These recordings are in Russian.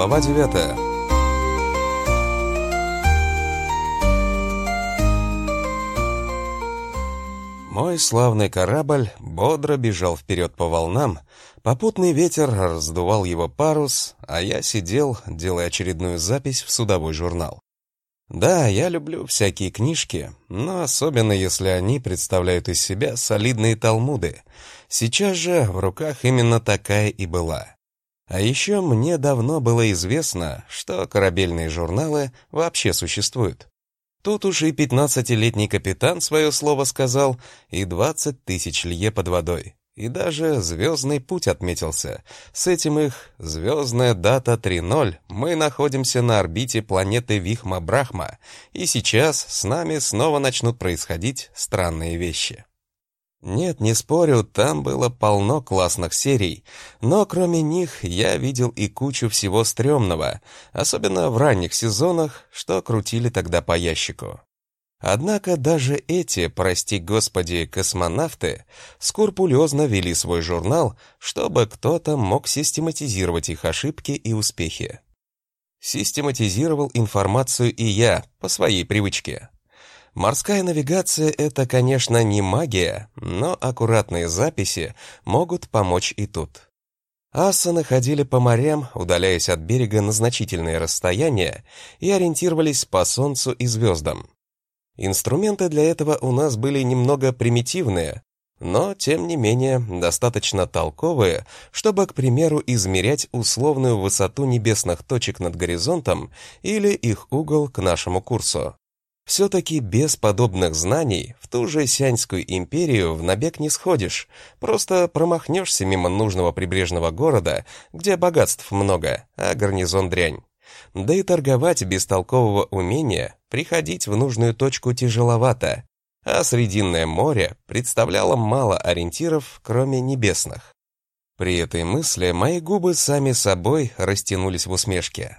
Глава 9. Мой славный корабль бодро бежал вперед по волнам, попутный ветер раздувал его парус, а я сидел, делая очередную запись в судовой журнал. Да, я люблю всякие книжки, но особенно если они представляют из себя солидные талмуды. Сейчас же в руках именно такая и была. А еще мне давно было известно, что корабельные журналы вообще существуют. Тут уж и 15-летний капитан свое слово сказал, и 20 тысяч лье под водой. И даже звездный путь отметился. С этим их звездная дата 3.0. Мы находимся на орбите планеты Вихма-Брахма, и сейчас с нами снова начнут происходить странные вещи. Нет, не спорю, там было полно классных серий, но кроме них я видел и кучу всего стрёмного, особенно в ранних сезонах, что крутили тогда по ящику. Однако даже эти, прости господи, космонавты скрупулезно вели свой журнал, чтобы кто-то мог систематизировать их ошибки и успехи. Систематизировал информацию и я, по своей привычке. Морская навигация — это, конечно, не магия, но аккуратные записи могут помочь и тут. Асаны ходили по морям, удаляясь от берега на значительные расстояния, и ориентировались по Солнцу и звездам. Инструменты для этого у нас были немного примитивные, но, тем не менее, достаточно толковые, чтобы, к примеру, измерять условную высоту небесных точек над горизонтом или их угол к нашему курсу. Все-таки без подобных знаний в ту же Сяньскую империю в набег не сходишь, просто промахнешься мимо нужного прибрежного города, где богатств много, а гарнизон дрянь. Да и торговать без толкового умения, приходить в нужную точку тяжеловато, а Срединное море представляло мало ориентиров, кроме небесных. При этой мысли мои губы сами собой растянулись в усмешке.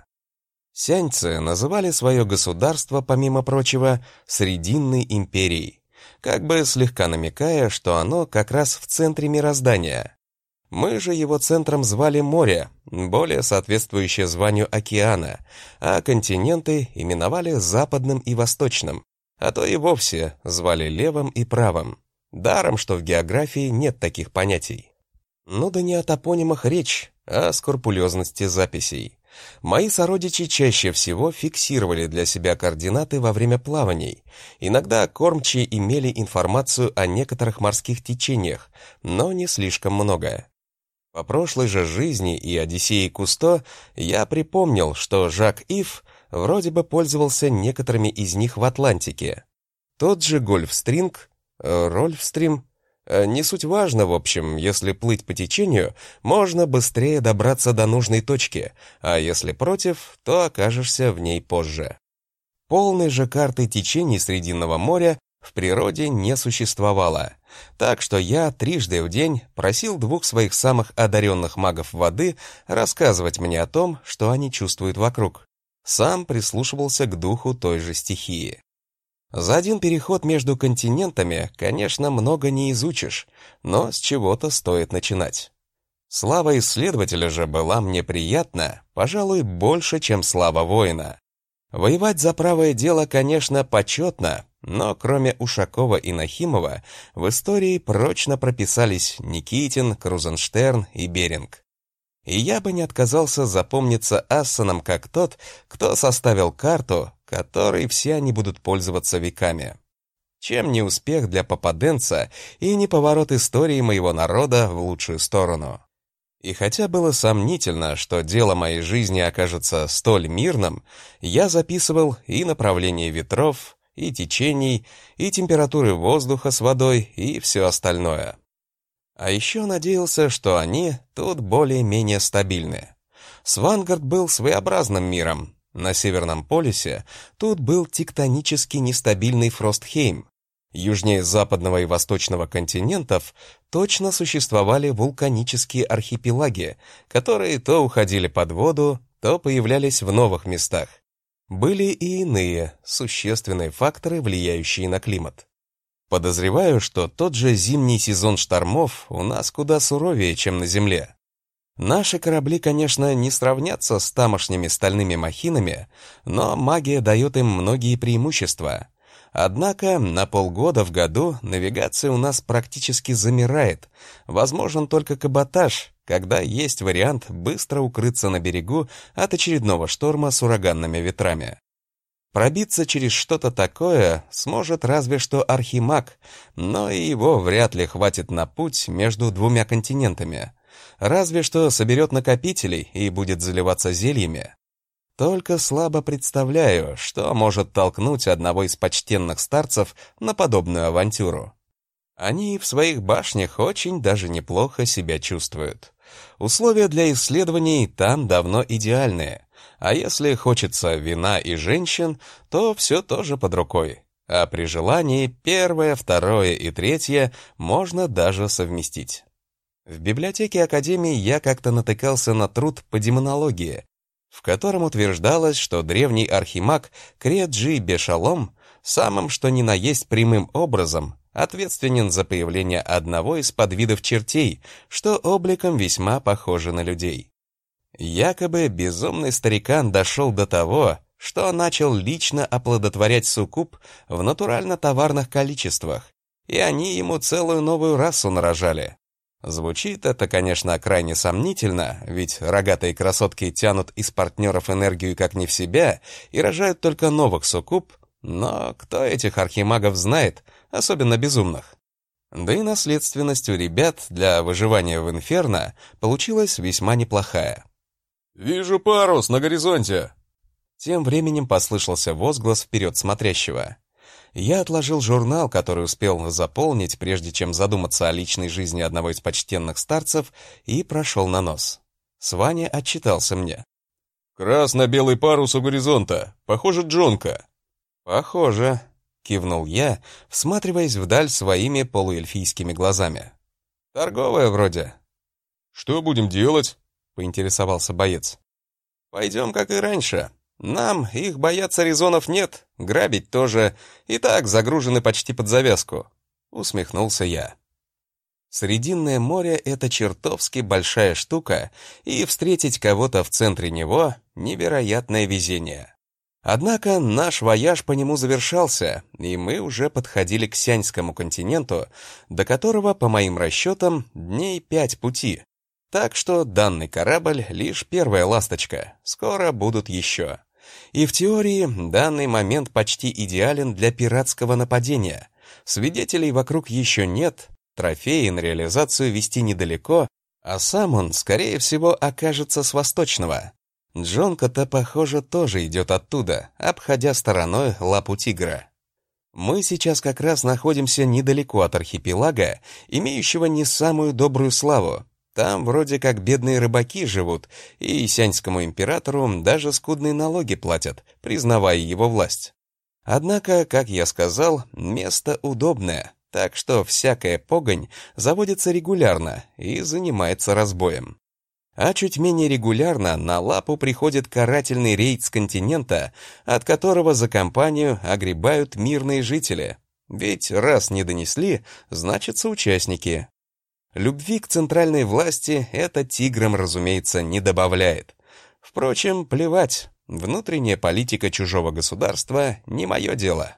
Сяньцы называли свое государство, помимо прочего, Срединной империей, как бы слегка намекая, что оно как раз в центре мироздания. Мы же его центром звали море, более соответствующее званию океана, а континенты именовали западным и восточным, а то и вовсе звали левым и правым. Даром, что в географии нет таких понятий. Ну да не о топонимах речь, а о скрупулезности записей. Мои сородичи чаще всего фиксировали для себя координаты во время плаваний. Иногда кормчие имели информацию о некоторых морских течениях, но не слишком много. По прошлой же жизни и Одиссее Кусто я припомнил, что Жак-Ив вроде бы пользовался некоторыми из них в Атлантике. Тот же Гольфстринг, Рольфстрим. Не суть важно, в общем, если плыть по течению, можно быстрее добраться до нужной точки, а если против, то окажешься в ней позже. Полной же карты течений Срединного моря в природе не существовало, так что я трижды в день просил двух своих самых одаренных магов воды рассказывать мне о том, что они чувствуют вокруг. Сам прислушивался к духу той же стихии. За один переход между континентами, конечно, много не изучишь, но с чего-то стоит начинать. Слава исследователя же была мне приятна, пожалуй, больше, чем слава воина. Воевать за правое дело, конечно, почетно, но кроме Ушакова и Нахимова в истории прочно прописались Никитин, Крузенштерн и Беринг. И я бы не отказался запомниться Ассанам как тот, кто составил карту, которой все они будут пользоваться веками. Чем не успех для попаденца и не поворот истории моего народа в лучшую сторону. И хотя было сомнительно, что дело моей жизни окажется столь мирным, я записывал и направление ветров, и течений, и температуры воздуха с водой, и все остальное. А еще надеялся, что они тут более-менее стабильны. Свангард был своеобразным миром. На Северном полюсе тут был тектонически нестабильный Фростхейм. Южнее западного и восточного континентов точно существовали вулканические архипелаги, которые то уходили под воду, то появлялись в новых местах. Были и иные, существенные факторы, влияющие на климат. Подозреваю, что тот же зимний сезон штормов у нас куда суровее, чем на Земле. Наши корабли, конечно, не сравнятся с тамошними стальными махинами, но магия дает им многие преимущества. Однако на полгода в году навигация у нас практически замирает. Возможен только каботаж, когда есть вариант быстро укрыться на берегу от очередного шторма с ураганными ветрами. Пробиться через что-то такое сможет разве что архимаг, но и его вряд ли хватит на путь между двумя континентами. Разве что соберет накопителей и будет заливаться зельями. Только слабо представляю, что может толкнуть одного из почтенных старцев на подобную авантюру. Они в своих башнях очень даже неплохо себя чувствуют. Условия для исследований там давно идеальные. А если хочется вина и женщин, то все тоже под рукой. А при желании первое, второе и третье можно даже совместить. В библиотеке Академии я как-то натыкался на труд по демонологии, в котором утверждалось, что древний архимаг Креджи Бешалом самым что ни на есть прямым образом ответственен за появление одного из подвидов чертей, что обликом весьма похожи на людей. Якобы безумный старикан дошел до того, что начал лично оплодотворять суккуб в натурально-товарных количествах, и они ему целую новую расу нарожали. Звучит это, конечно, крайне сомнительно, ведь рогатые красотки тянут из партнеров энергию как не в себя и рожают только новых суккуб, но кто этих архимагов знает, особенно безумных? Да и наследственность у ребят для выживания в Инферно получилась весьма неплохая. «Вижу парус на горизонте!» Тем временем послышался возглас вперед смотрящего. Я отложил журнал, который успел заполнить, прежде чем задуматься о личной жизни одного из почтенных старцев, и прошел на нос. Сваня отчитался мне. «Красно-белый парус у горизонта. Похоже, джонка». «Похоже», — кивнул я, всматриваясь вдаль своими полуэльфийскими глазами. «Торговая вроде». «Что будем делать?» — поинтересовался боец. «Пойдем, как и раньше. Нам их бояться резонов нет, грабить тоже, и так загружены почти под завязку», — усмехнулся я. Срединное море — это чертовски большая штука, и встретить кого-то в центре него — невероятное везение. Однако наш вояж по нему завершался, и мы уже подходили к Сяньскому континенту, до которого, по моим расчетам, дней 5 пути. Так что данный корабль — лишь первая ласточка, скоро будут еще. И в теории данный момент почти идеален для пиратского нападения. Свидетелей вокруг еще нет, трофеи на реализацию вести недалеко, а сам он, скорее всего, окажется с восточного. Джонка-то, похоже, тоже идет оттуда, обходя стороной лапу тигра. Мы сейчас как раз находимся недалеко от архипелага, имеющего не самую добрую славу. Там вроде как бедные рыбаки живут, и сяньскому императору даже скудные налоги платят, признавая его власть. Однако, как я сказал, место удобное, так что всякая погонь заводится регулярно и занимается разбоем. А чуть менее регулярно на лапу приходит карательный рейд с континента, от которого за компанию огребают мирные жители. Ведь раз не донесли, значит соучастники. Любви к центральной власти это тиграм, разумеется, не добавляет. Впрочем, плевать, внутренняя политика чужого государства не мое дело.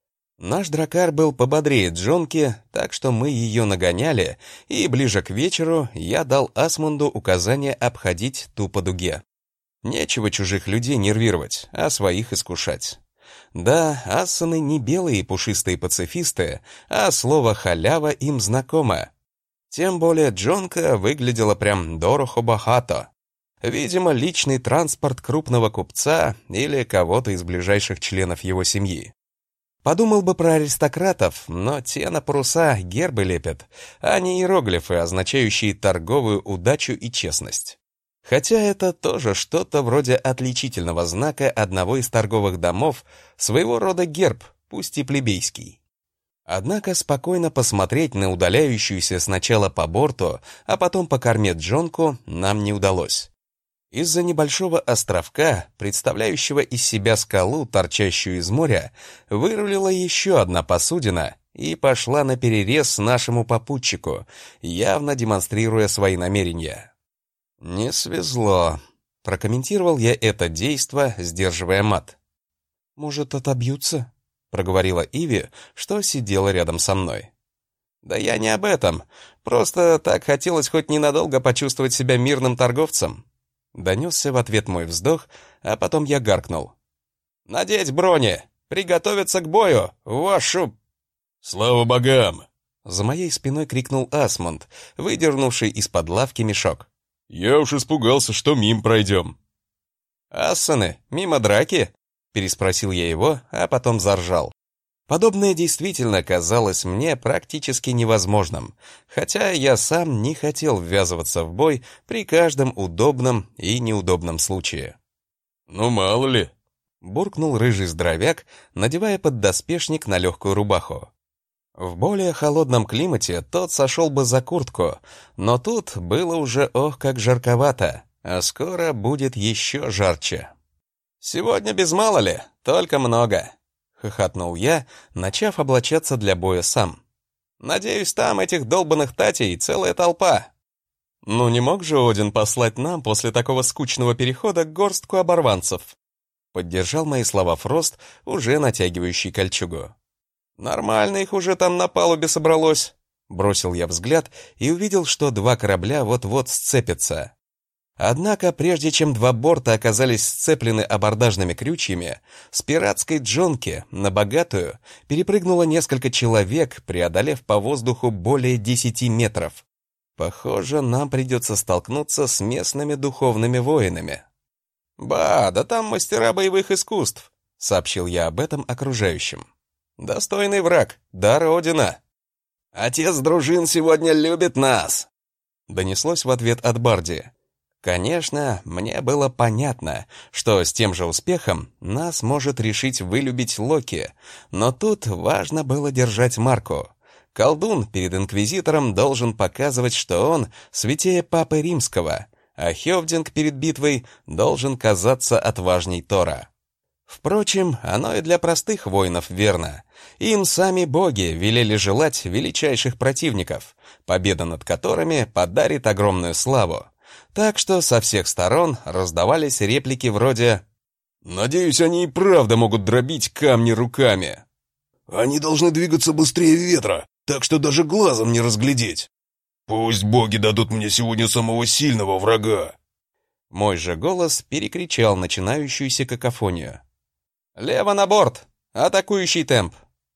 Наш дракар был пободрее Джонки, так что мы ее нагоняли, и ближе к вечеру я дал Асмунду указание обходить ту по дуге. Нечего чужих людей нервировать, а своих искушать. Да, ассаны не белые пушистые пацифисты, а слово «халява» им знакомо. Тем более Джонка выглядела прям дорого-богато. Видимо, личный транспорт крупного купца или кого-то из ближайших членов его семьи. Подумал бы про аристократов, но те на паруса гербы лепят, а не иероглифы, означающие торговую удачу и честность. Хотя это тоже что-то вроде отличительного знака одного из торговых домов, своего рода герб, пусть и плебейский. Однако спокойно посмотреть на удаляющуюся сначала по борту, а потом по корме Джонку нам не удалось. Из-за небольшого островка, представляющего из себя скалу, торчащую из моря, вырулила еще одна посудина и пошла наперерез нашему попутчику, явно демонстрируя свои намерения. «Не свезло», — прокомментировал я это действо, сдерживая мат. «Может, отобьются?» — проговорила Иви, что сидела рядом со мной. «Да я не об этом. Просто так хотелось хоть ненадолго почувствовать себя мирным торговцем». Донесся в ответ мой вздох, а потом я гаркнул. «Надеть брони! Приготовиться к бою! Вашу...» «Слава богам!» За моей спиной крикнул Асмунд, выдернувший из-под лавки мешок. «Я уж испугался, что мимо пройдем». «Ассаны, мимо драки?» — переспросил я его, а потом заржал. Подобное действительно казалось мне практически невозможным, хотя я сам не хотел ввязываться в бой при каждом удобном и неудобном случае. «Ну, мало ли», — буркнул рыжий здоровяк, надевая поддоспешник на легкую рубаху. В более холодном климате тот сошел бы за куртку, но тут было уже ох как жарковато, а скоро будет еще жарче. «Сегодня без мало ли, только много», — хохотнул я, начав облачаться для боя сам. «Надеюсь, там этих долбанных татей целая толпа». «Ну не мог же Один послать нам после такого скучного перехода горстку оборванцев?» Поддержал мои слова Фрост, уже натягивающий кольчугу. «Нормально их уже там на палубе собралось», — бросил я взгляд и увидел, что два корабля вот-вот сцепятся. Однако, прежде чем два борта оказались сцеплены абордажными крючьями, с пиратской джонки на богатую перепрыгнуло несколько человек, преодолев по воздуху более 10 метров. Похоже, нам придется столкнуться с местными духовными воинами. «Ба, да там мастера боевых искусств», — сообщил я об этом окружающим. «Достойный враг, дар Одина». «Отец дружин сегодня любит нас», — донеслось в ответ от Барди. Конечно, мне было понятно, что с тем же успехом нас может решить вылюбить Локи, но тут важно было держать марку. Колдун перед инквизитором должен показывать, что он святее Папы Римского, а Хёвдинг перед битвой должен казаться отважней Тора. Впрочем, оно и для простых воинов верно. Им сами боги велели желать величайших противников, победа над которыми подарит огромную славу. Так что со всех сторон раздавались реплики вроде «Надеюсь, они и правда могут дробить камни руками». «Они должны двигаться быстрее ветра, так что даже глазом не разглядеть. Пусть боги дадут мне сегодня самого сильного врага». Мой же голос перекричал начинающуюся какофонию. «Лево на борт! Атакующий темп!»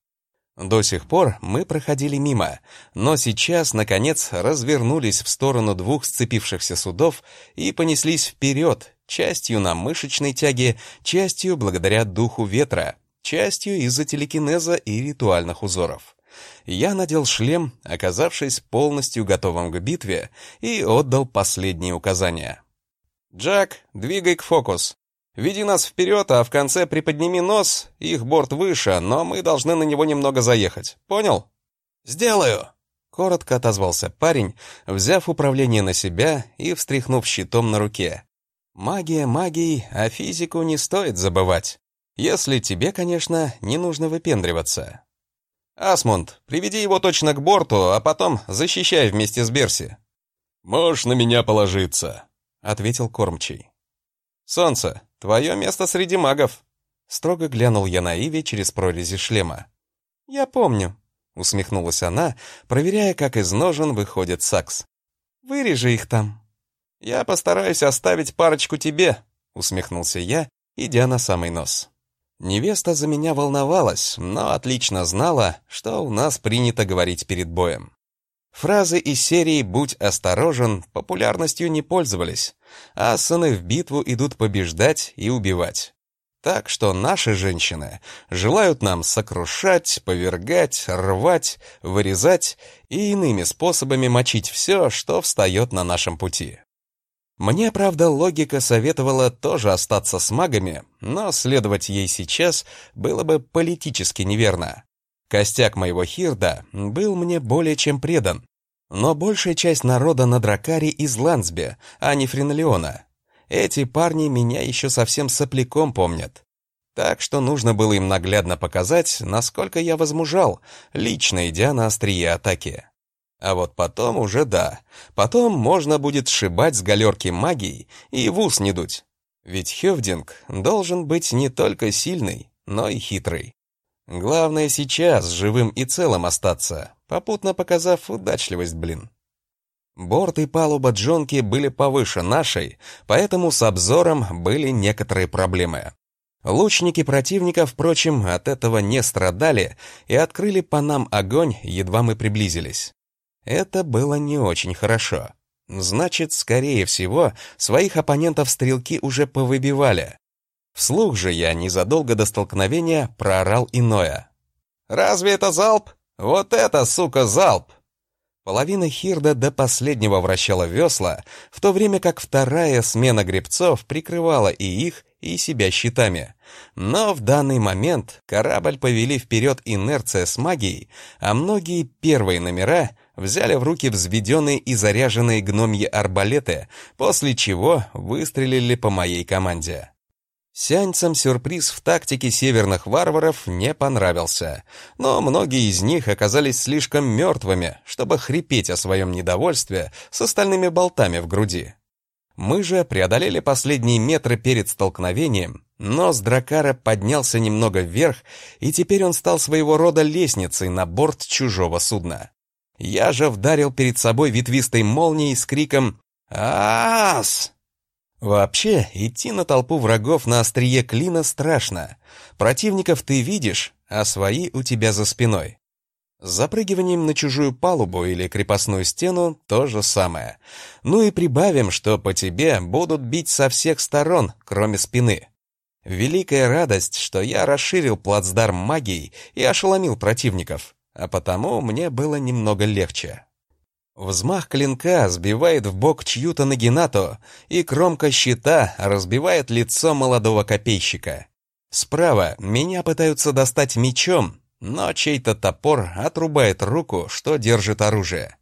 До сих пор мы проходили мимо, но сейчас, наконец, развернулись в сторону двух сцепившихся судов и понеслись вперед, частью на мышечной тяге, частью благодаря духу ветра, частью из-за телекинеза и ритуальных узоров. Я надел шлем, оказавшись полностью готовым к битве, и отдал последние указания. «Джак, двигай к фокус. Веди нас вперед, а в конце приподними нос, их борт выше, но мы должны на него немного заехать. Понял?» «Сделаю!» — коротко отозвался парень, взяв управление на себя и встряхнув щитом на руке. «Магия магией, а физику не стоит забывать. Если тебе, конечно, не нужно выпендриваться. Асмунд, приведи его точно к борту, а потом защищай вместе с Берси». «Можешь на меня положиться», — ответил кормчий. «Солнце, твое место среди магов», — строго глянул я на Иви через прорези шлема. «Я помню», — усмехнулась она, проверяя, как из ножен выходит сакс. «Вырежи их там». «Я постараюсь оставить парочку тебе», — усмехнулся я, идя на самый нос. Невеста за меня волновалась, но отлично знала, что у нас принято говорить перед боем. Фразы из серии «Будь осторожен» популярностью не пользовались, а сыны в битву идут побеждать и убивать. Так что наши женщины желают нам сокрушать, повергать, рвать, вырезать и иными способами мочить все, что встает на нашем пути. Мне, правда, логика советовала тоже остаться с магами, но следовать ей сейчас было бы политически неверно. Костяк моего хирда был мне более чем предан, но большая часть народа на Дракаре из Лансби, а не Френолеона. Эти парни меня еще совсем сопляком помнят. Так что нужно было им наглядно показать, насколько я возмужал, лично идя на острие атаки. А вот потом уже да. Потом можно будет сшибать с галерки магией и в ус не дуть. Ведь Хёвдинг должен быть не только сильный, но и хитрый. Главное сейчас живым и целым остаться, попутно показав удачливость, Борт и палуба джонки были повыше нашей, поэтому с обзором были некоторые проблемы. Лучники противника, впрочем, от этого не страдали и открыли по нам огонь, едва мы приблизились. Это было не очень хорошо. Значит, скорее всего, своих оппонентов стрелки уже повыбивали. Вслух же я незадолго до столкновения проорал иное. «Разве это залп? Вот это, сука, залп!» Половина Хирда до последнего вращала весла, в то время как вторая смена гребцов прикрывала и их, и себя щитами. Но в данный момент корабль повели вперед инерция с магией, а многие первые номера взяли в руки взведенные и заряженные гномьи арбалеты, после чего выстрелили по моей команде. Сяньцам сюрприз в тактике северных варваров не понравился, но многие из них оказались слишком мертвыми, чтобы хрипеть о своем недовольстве с остальными болтами в груди. Мы же преодолели последние метры перед столкновением, нос дракара поднялся немного вверх, и теперь он стал своего рода лестницей на борт чужого судна. Я же вдарил перед собой ветвистой молнией с криком «Аас!». Вообще, идти на толпу врагов на острие клина страшно. Противников ты видишь, а свои у тебя за спиной. С запрыгиванием на чужую палубу или крепостную стену то же самое. Ну и прибавим, что по тебе будут бить со всех сторон, кроме спины. Великая радость, что я расширил плацдарм магией и ошеломил противников, а потому мне было немного легче. Взмах клинка сбивает в бок чью-то нагинату, и кромка щита разбивает лицо молодого копейщика. Справа меня пытаются достать мечом, но чей-то топор отрубает руку, что держит оружие.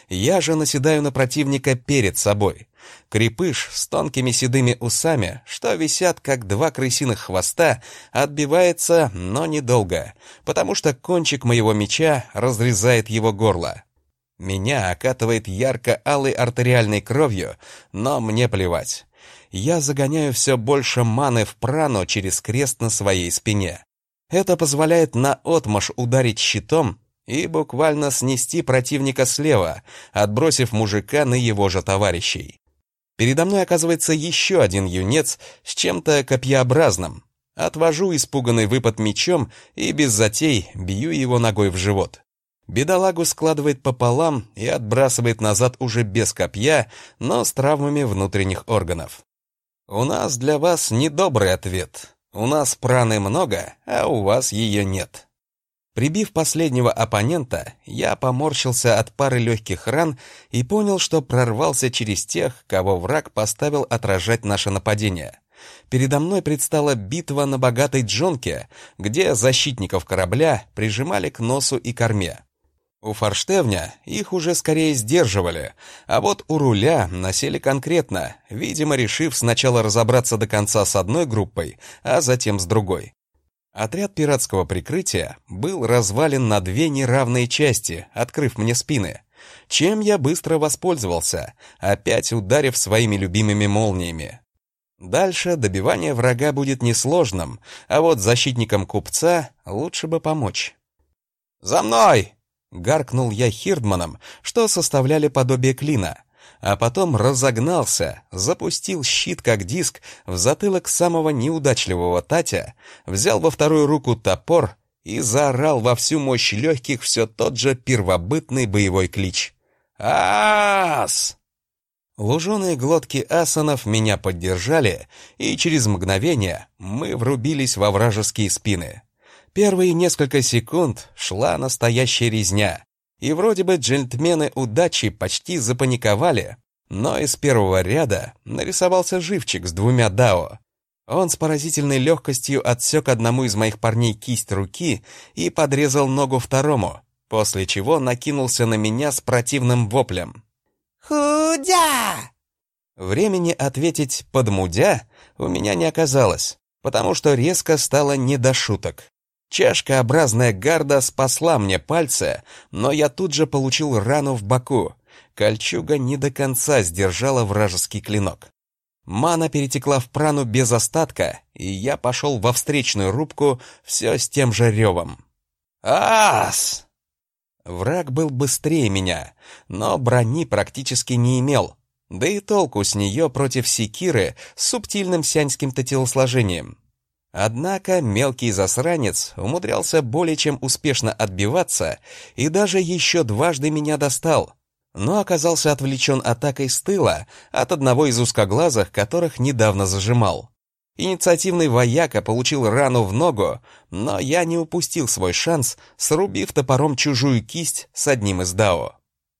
Я же наседаю на противника перед собой. Крепыш с тонкими седыми усами, что висят как два крысиных хвоста, отбивается, но недолго, потому что кончик моего меча разрезает его горло. Меня окатывает ярко-алой артериальной кровью, но мне плевать. Я загоняю все больше маны в прану через крест на своей спине. Это позволяет наотмашь ударить щитом и буквально снести противника слева, отбросив мужика на его же товарищей. Передо мной оказывается еще один юнец с чем-то копьеобразным. Отвожу испуганный выпад мечом и без затей бью его ногой в живот. Бедолагу складывает пополам и отбрасывает назад уже без копья, но с травмами внутренних органов. У нас для вас недобрый ответ. У нас праны много, а у вас ее нет. Прибив последнего оппонента, я поморщился от пары легких ран и понял, что прорвался через тех, кого враг поставил отражать наше нападение. Передо мной предстала битва на богатой джонке, где защитников корабля прижимали к носу и корме. У форштевня их уже скорее сдерживали, а вот у руля насели конкретно, видимо, решив сначала разобраться до конца с одной группой, а затем с другой. Отряд пиратского прикрытия был развален на две неравные части, открыв мне спины, чем я быстро воспользовался, опять ударив своими любимыми молниями. Дальше добивание врага будет несложным, а вот защитникам купца лучше бы помочь. «За мной!» — гаркнул я хирдманам, что составляли подобие клина, а потом разогнался, запустил щит как диск в затылок самого неудачливого Татя, взял во вторую руку топор и заорал во всю мощь легких все тот же первобытный боевой клич. «Аас!» Луженые глотки асанов меня поддержали, и через мгновение мы врубились во вражеские спины. Первые несколько секунд шла настоящая резня, и вроде бы джентльмены удачи почти запаниковали, но из первого ряда нарисовался живчик с двумя дао. Он с поразительной легкостью отсек одному из моих парней кисть руки и подрезал ногу второму, после чего накинулся на меня с противным воплем. «Худя!» Времени ответить «подмудя» у меня не оказалось, потому что резко стало не до шуток. Чашкообразная гарда спасла мне пальцы, но я тут же получил рану в боку. Кольчуга не до конца сдержала вражеский клинок. Мана перетекла в прану без остатка, и я пошел во встречную рубку все с тем же ревом. Ас! Враг был быстрее меня, но брони практически не имел. Да и толку с нее против секиры с субтильным сяньским-то телосложением. Однако мелкий засранец умудрялся более чем успешно отбиваться и даже еще дважды меня достал, но оказался отвлечен атакой с тыла от одного из узкоглазых, которых недавно зажимал. Инициативный вояка получил рану в ногу, но я не упустил свой шанс, срубив топором чужую кисть с одним из дао.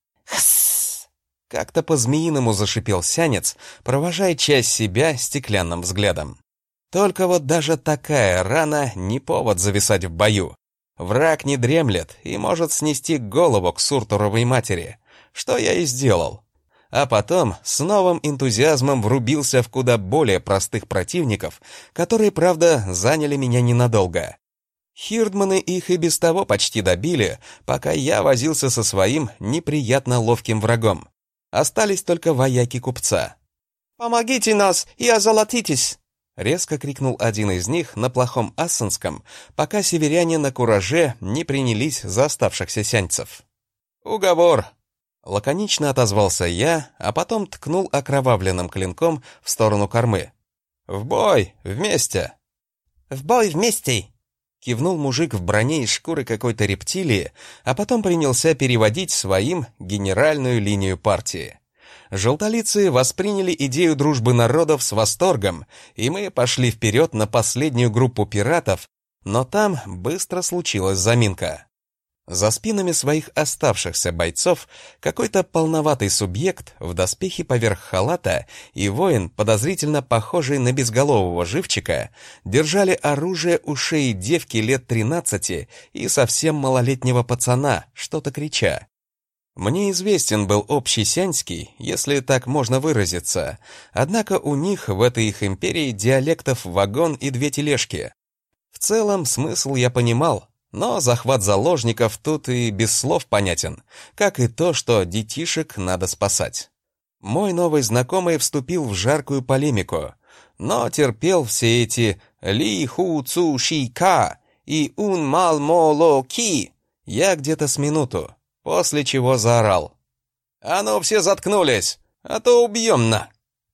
«Хсс!» — как-то по-змеиному зашипел сянец, провожая часть себя стеклянным взглядом. Только вот даже такая рана не повод зависать в бою. Враг не дремлет и может снести голову к Суртуровой матери, что я и сделал. А потом с новым энтузиазмом врубился в куда более простых противников, которые, правда, заняли меня ненадолго. Хирдманы их и без того почти добили, пока я возился со своим неприятно ловким врагом. Остались только вояки купца. «Помогите нас и озолотитесь!» — резко крикнул один из них на плохом ассанском, пока северяне на кураже не принялись за оставшихся сяньцев. «Уговор!» — лаконично отозвался я, а потом ткнул окровавленным клинком в сторону кормы. «В бой! Вместе!» «В бой вместе!» — кивнул мужик в броне из шкуры какой-то рептилии, а потом принялся переводить своим генеральную линию партии. Желтолицые восприняли идею дружбы народов с восторгом, и мы пошли вперед на последнюю группу пиратов, но там быстро случилась заминка. За спинами своих оставшихся бойцов какой-то полноватый субъект в доспехе поверх халата и воин, подозрительно похожий на безголового живчика, держали оружие у шеи девки лет 13 и совсем малолетнего пацана, что-то крича. Мне известен был общий сяньский, если так можно выразиться, однако у них в этой их империи диалектов вагон и 2 тележки. В целом смысл я понимал, но захват заложников тут и без слов понятен, как и то, что детишек надо спасать. Мой новый знакомый вступил в жаркую полемику, но терпел все эти «ли ху цу ши ка» и «ун мал мо ло ки» я где-то с минуту, после чего заорал: «А ну все заткнулись, а то убьем на!»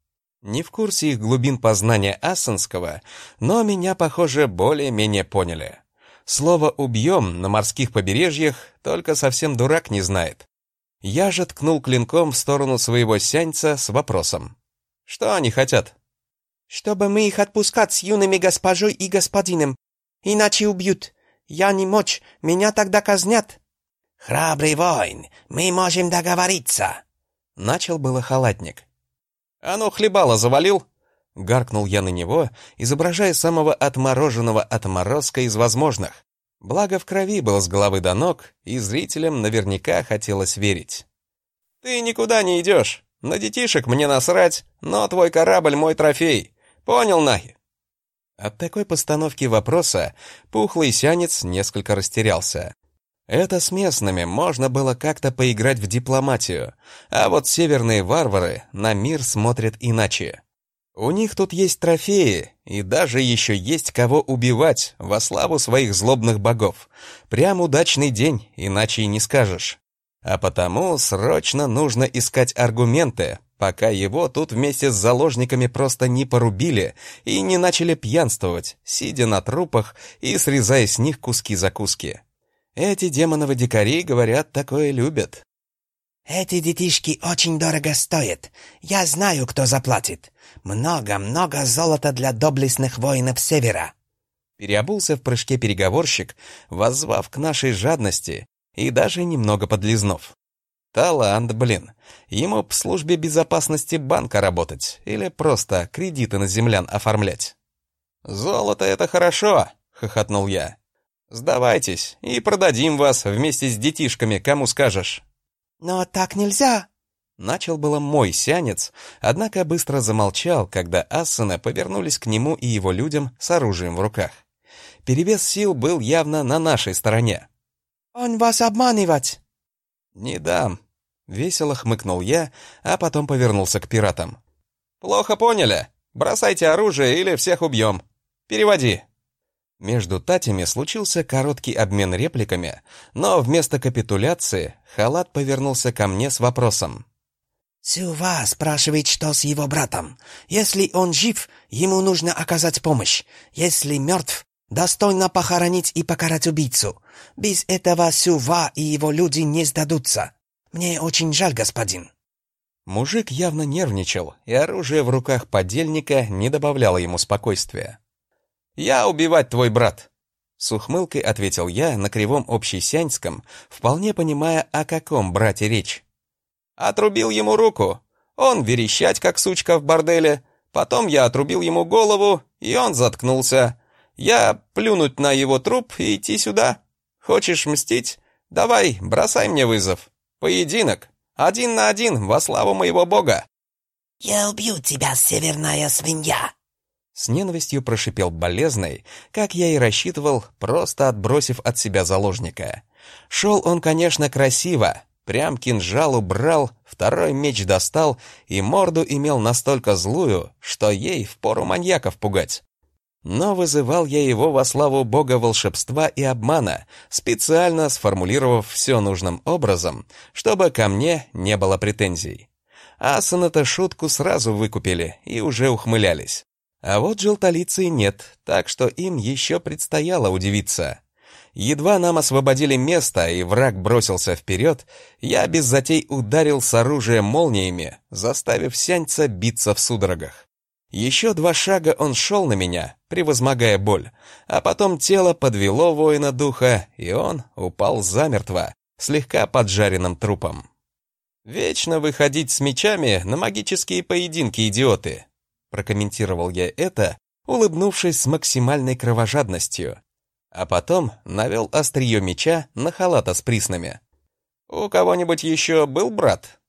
Не в курсе их глубин познания ассанского, но меня, похоже, более-менее поняли. Слово «убьем» на морских побережьях только совсем дурак не знает. Я же ткнул клинком в сторону своего сяньца с вопросом: «Что они хотят?» «Чтобы мы их отпускать с юными госпожой и господином, иначе убьют. Я не мочь, меня тогда казнят». «Храбрый воин, мы можем договориться», — начал было халатник. «А ну, хлебало завалил!» — гаркнул я на него, изображая самого отмороженного отморозка из возможных. Благо в крови был с головы до ног, и зрителям наверняка хотелось верить. «Ты никуда не идешь. На детишек мне насрать, но твой корабль — мой трофей. Понял, нахи?» От такой постановки вопроса пухлый сянец несколько растерялся. Это с местными можно было как-то поиграть в дипломатию, а вот северные варвары на мир смотрят иначе. У них тут есть трофеи, и даже еще есть кого убивать во славу своих злобных богов. Прям удачный день, иначе и не скажешь. А потому срочно нужно искать аргументы, пока его тут вместе с заложниками просто не порубили и не начали пьянствовать, сидя на трупах и срезая с них куски-закуски. Эти демоновы дикари, говорят, такое любят. «Эти детишки очень дорого стоят. Я знаю, кто заплатит. Много-много золота для доблестных воинов Севера». Переобулся в прыжке переговорщик, воззвав к нашей жадности и даже немного подлизнув. Талант, блин. Ему б в службе безопасности банка работать или просто кредиты на землян оформлять. «Золото — это хорошо», — хохотнул я. «Сдавайтесь, и продадим вас вместе с детишками, кому скажешь». «Но так нельзя!» Начал было мой сянец, однако быстро замолчал, когда ассаны повернулись к нему и его людям с оружием в руках. перевес сил был явно на нашей стороне. «Он вас обманывать!» «Не дам!» — весело хмыкнул я, а потом повернулся к пиратам. «Плохо поняли? Бросайте оружие или всех убьем. Переводи!» Между татями случился короткий обмен репликами, но вместо капитуляции Халат повернулся ко мне с вопросом. «Сюва спрашивает, что с его братом. Если он жив, ему нужно оказать помощь. Если мертв, достойно похоронить и покарать убийцу. Без этого Сюва и его люди не сдадутся. Мне очень жаль, господин». Мужик явно нервничал, и оружие в руках подельника не добавляло ему спокойствия. «Я убивать твой брат!» С ухмылкой ответил я на кривом общесяньском, вполне понимая, о каком брате речь. Отрубил ему руку. Он верещать, как сучка в борделе. Потом я отрубил ему голову, и он заткнулся. Я плюнуть на его труп и идти сюда. Хочешь мстить? Давай, бросай мне вызов. Поединок. 1 на 1 во славу моего бога. «Я убью тебя, северная свинья!» С ненавистью прошипел болезный, как я и рассчитывал, просто отбросив от себя заложника. Шел он, конечно, красиво. Прям кинжал убрал, второй меч достал и морду имел настолько злую, что ей впору маньяков пугать. Но вызывал я его во славу бога волшебства и обмана, специально сформулировав все нужным образом, чтобы ко мне не было претензий. Асаны-то шутку сразу выкупили и уже ухмылялись. А вот желтолицей нет, так что им еще предстояло удивиться. Едва нам освободили место, и враг бросился вперед, я без затей ударил с оружия молниями, заставив сяньца биться в судорогах. Еще 2 шага он шел на меня, превозмогая боль, а потом тело подвело воина духа, и он упал замертво, слегка поджаренным трупом. «Вечно выходить с мечами на магические поединки, идиоты!» Прокомментировал я это, улыбнувшись с максимальной кровожадностью. А потом навел острие меча на Халата с приснами. «У кого-нибудь еще был брат?»